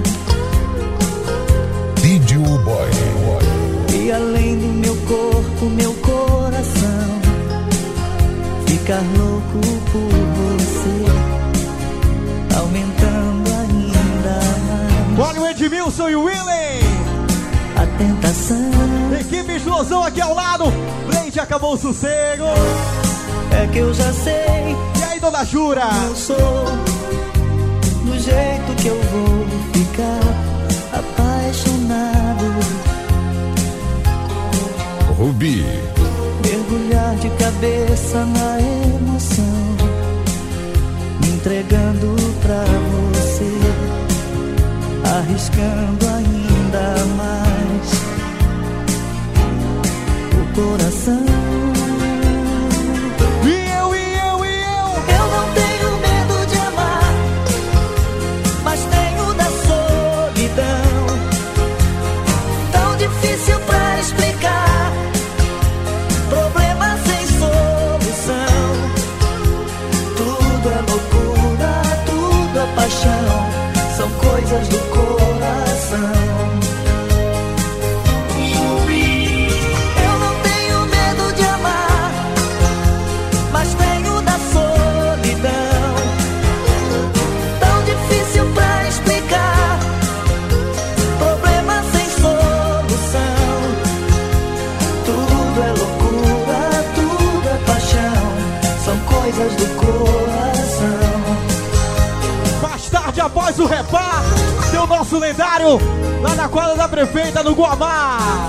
S1: Didio Boy.
S10: E além do meu corpo, meu coração ficar louco por você, aumentando ainda mais.
S3: Olha o Edmilson e o Willen.
S10: A tentação.
S3: Equipe Explosão aqui ao lado. Blade, acabou o sossego.
S10: É que eu já sei.
S3: E aí, dona Jura?
S10: Eu sou do jeito que eu vou ficar apaixonado.
S1: Rubi.
S10: Mergulhar de cabeça na emoção, me entregando pra você, arriscando ainda mais o coração.
S3: E eu, e eu, e eu
S10: Eu não tenho medo de amar,
S3: mais o repá, tem o nosso lendário lá na quadra da prefeita no Guamá.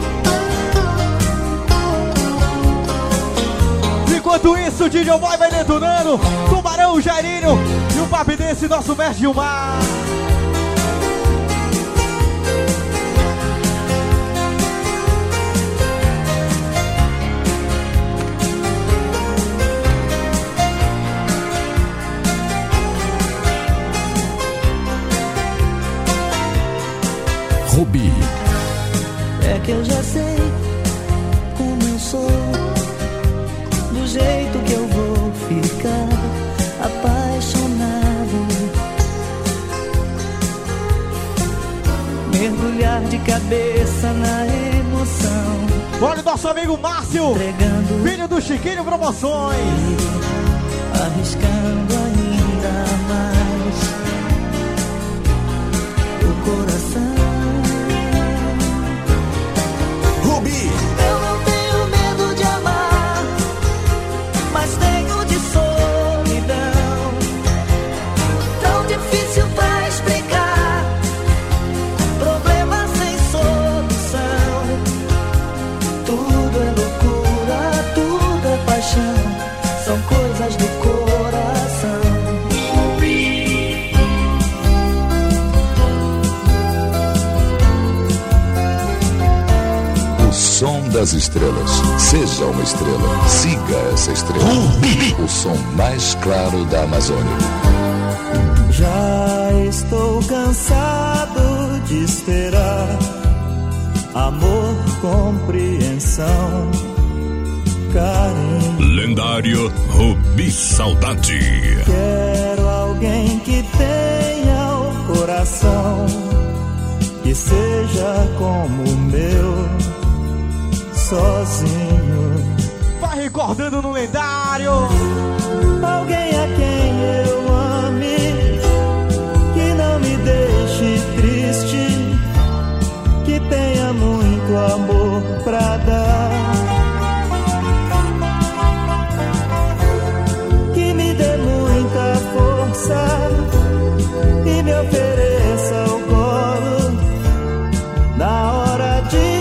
S3: Enquanto isso, o D J Boy vai detonando, Tubarão, o Jairinho e o Papidense, nosso mestre Gilmar.
S1: Rubi.
S10: É que eu já sei como eu sou, do jeito que eu vou ficar apaixonado, mergulhar de cabeça na emoção.
S3: Olha o nosso amigo Márcio,
S10: entregando,
S3: filho do Chiquinho Promoções,
S10: arriscando ainda mais o coração.
S6: Rubi.
S10: Eu não tenho medo de amar, mas tenho de solidão. Tão difícil pra explicar, problema sem solução. Tudo é loucura, tudo é paixão, são coisas do coração.
S2: Som das estrelas. Seja uma estrela. Siga essa estrela. O som mais claro da Amazônia.
S10: Já estou cansado de esperar amor, compreensão, carinho.
S7: Lendário Rubi Saudade.
S10: Quero alguém que tenha o coração que seja como o meu, sozinho.
S3: Vai recordando no lendário.
S10: Alguém a quem eu ame, que não me deixe triste, que tenha muito amor pra dar, que me dê muita força e me ofereça o colo na hora de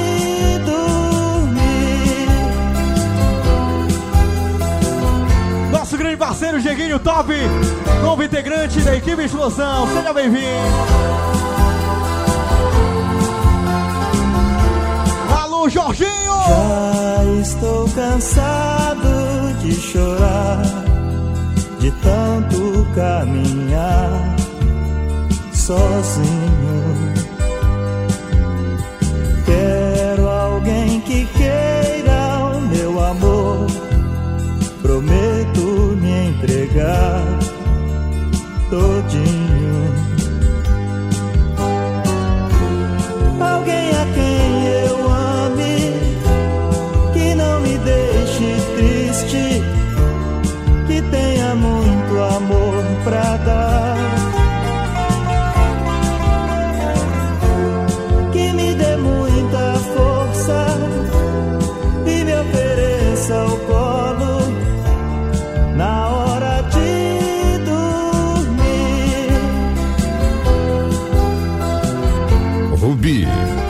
S3: grande parceiro Jeguinho Top, novo integrante da equipe Explosão, seja bem-vindo. Alô, Jorginho!
S10: Já estou cansado de chorar, de tanto caminhar sozinho. Quero alguém que queira o meu amor, prometo me entregar todinho. Alguém a quem eu ame, que não me deixe triste, que tenha muito amor pra dar, que me dê muita força e me ofereça o colo na hora de dormir.
S7: Rubi.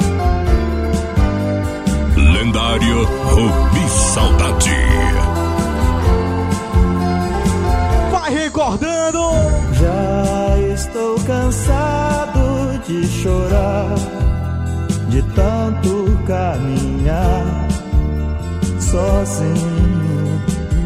S7: Lendário Rubi Saudade.
S3: Vai recordando.
S10: Já estou cansado de chorar, de tanto caminhar sozinho.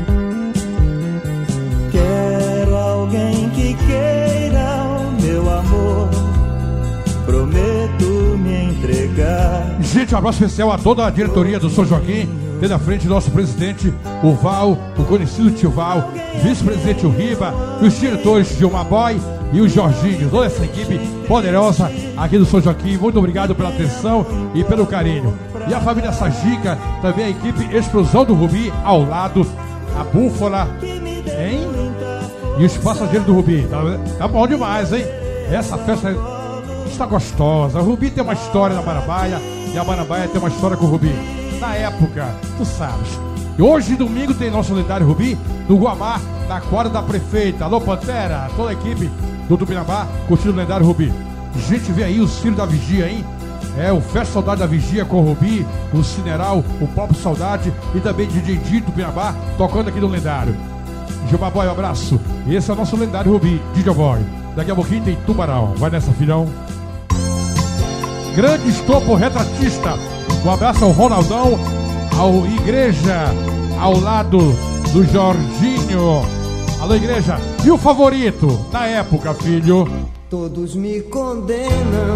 S10: Quero alguém que queira o meu amor, prometo me entregar.
S16: Gente, um abraço especial a toda a diretoria do São Joaquim, tendo à frente nosso presidente, o Val, o conhecido tio Val, vice-presidente o Riba, os diretores Gilmar Boy e o Jorginho, toda essa equipe poderosa aqui do São Joaquim. Muito obrigado pela atenção e pelo carinho. E a família Sajica, também a equipe Explosão do Rubi, ao lado, a Búfala, hein? E os passageiros do Rubi. Tá, tá bom demais, hein? Essa festa está gostosa. O Rubi tem uma história na Marambaia e a Marambaia tem uma história com o Rubi. na época, tu sabes. E hoje, domingo, tem nosso lendário Rubi no Guamá, na quadra da prefeita. Alô, Pantera, toda a equipe do Tupinambá curtindo o lendário Rubi. Gente, vê aí os filhos da Vigia, hein? É, o Festa Saudade da Vigia com o Rubi, o Cineral, o Pop Saudade e também D J Dito Tupinambá tocando aqui no lendário. D J Boy, um abraço. Esse é o nosso lendário Rubi, D J Boy. Daqui a pouquinho tem Tubarão. Vai nessa, filhão. Grande Estopo Retratista. Um abraço ao Ronaldão, ao Igreja, ao lado do Jorginho. Alô, Igreja. E o favorito na época, filho?
S10: Todos me condenam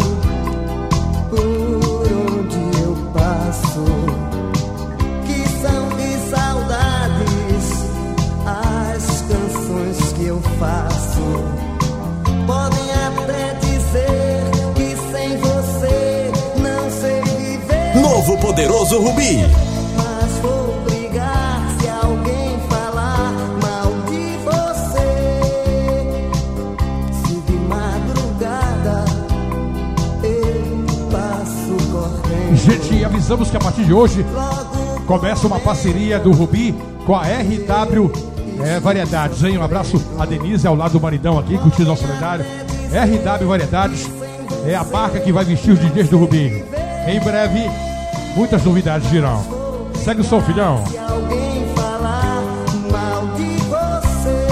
S10: por onde eu passo, que são de saudades as canções que eu faço. Podem até dizer que sem você não sei viver.
S9: Novo Poderoso Rubi.
S10: Mas vou brigar se alguém falar mal de você. Se de madrugada eu passo correndo.
S16: Gente, avisamos que a partir de hoje começa uma parceria do Rubi com a R W é, Variedades, hein? Um abraço a Denise ao lado do maridão aqui, curtindo nosso lendário. R W Variedades é a marca que vai vestir os D Js do Rubi. Em breve, muitas novidades virão. Segue o som, filhão.
S10: Se alguém falar mal de você,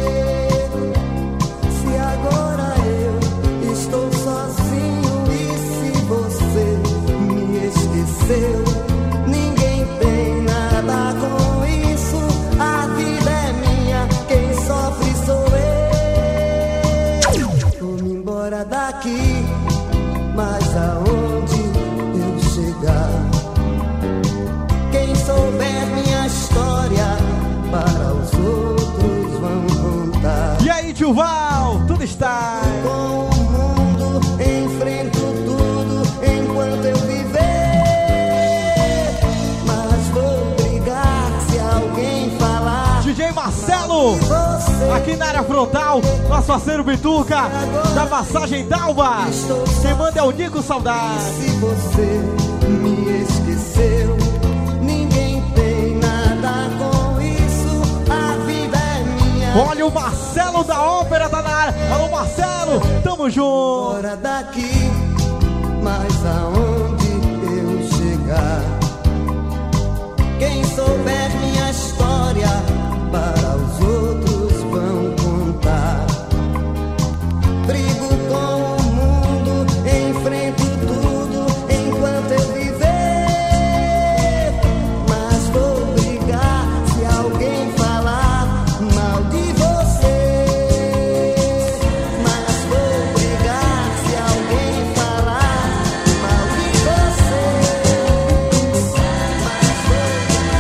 S10: se agora eu estou sozinho e se você me esqueceu, ninguém tem nada com isso. A vida é minha, quem sofre sou eu. Vou-me embora daqui, mas aonde eu chegar, quem souber minha história para os outros vão contar.
S3: E aí, tio Val, tudo está?
S10: Com o mundo enfrento tudo enquanto eu viver. Mas vou brigar se alguém falar.
S3: D J Marcelo, aqui na área frontal, nosso parceiro Bituca, da Massagem Dalva. Quem manda é o Nico Saudade.
S10: Se você me esqueceu, ninguém tem nada com isso. A vida é minha.
S3: Olha o Marcelo da Ópera, tá na área. Alô, Marcelo, tamo junto.
S10: Fora daqui, mas aonde eu chegar, quem souber minha história para os outros vão contar. Brigo com o mundo, enfrento tudo enquanto eu viver. Mas vou brigar se alguém falar mal de você. Mas vou brigar se alguém falar mal de você. Mas vou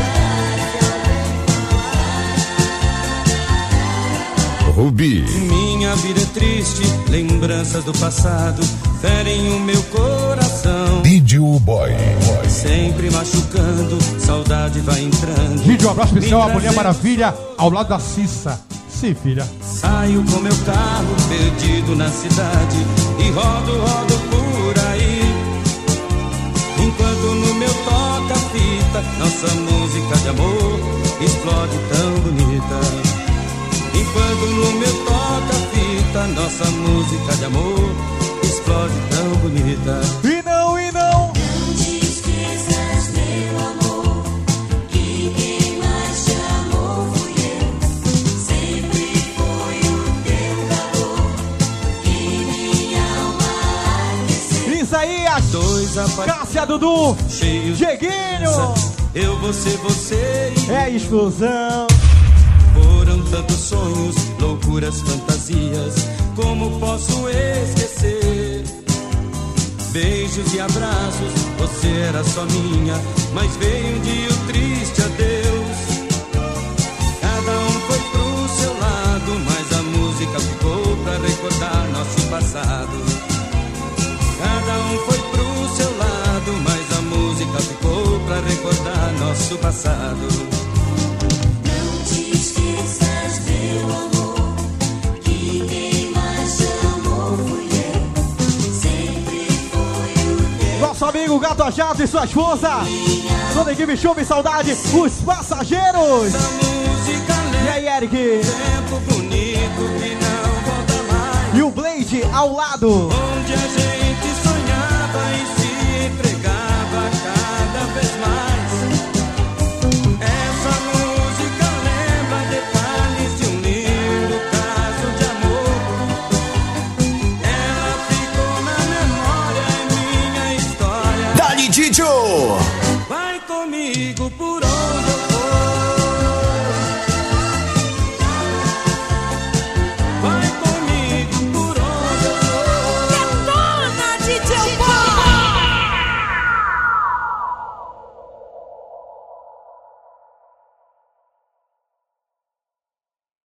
S10: brigar se alguém
S9: Rubi.
S17: Minha vida é triste, lembranças do passado ferem o meu coração.
S1: D J Boy.
S17: Sempre machucando, saudade vai entrando.
S16: Vídeo, um abraço especial à
S17: Me
S16: Mulher
S17: trazer-
S16: Maravilha ao lado da Cissa. Sim, filha.
S17: Saio com meu carro perdido na cidade e rodo, rodo por aí. Enquanto no meu toca-fita nossa música de amor explode tão bonita. Enquanto no meu toca-fita nossa música de amor explode tão bonita.
S3: E não, e não.
S5: Não te esqueças, meu amor, que quem mais te amou fui eu. Sempre foi o teu calor que minha alma aqueceu.
S3: Isaías,
S17: Dois aparelhos
S3: Cássia, Dudu,
S17: cheios de
S3: Dieguinho.
S17: eu, você, você e
S3: É explosão.
S17: foram tantos sonhos, loucuras, fantasias. Como posso esquecer? Beijos e abraços, você era só minha, mas veio um dia o triste adeus. Cada um foi pro seu lado, mas a música ficou pra recordar nosso passado. Cada um foi pro seu lado, mas a música ficou pra recordar nosso passado.
S5: Não te esqueças, meu amor, que quem mais te amou fui eu. Sempre foi o teu
S3: Nosso amigo Gato a Jato e sua esposa, Toda a equipe Show Me Saudade, os passageiros. E aí, Eric?
S4: Tempo bonito que não volta mais.
S3: E o Blade ao lado.
S4: Onde a gente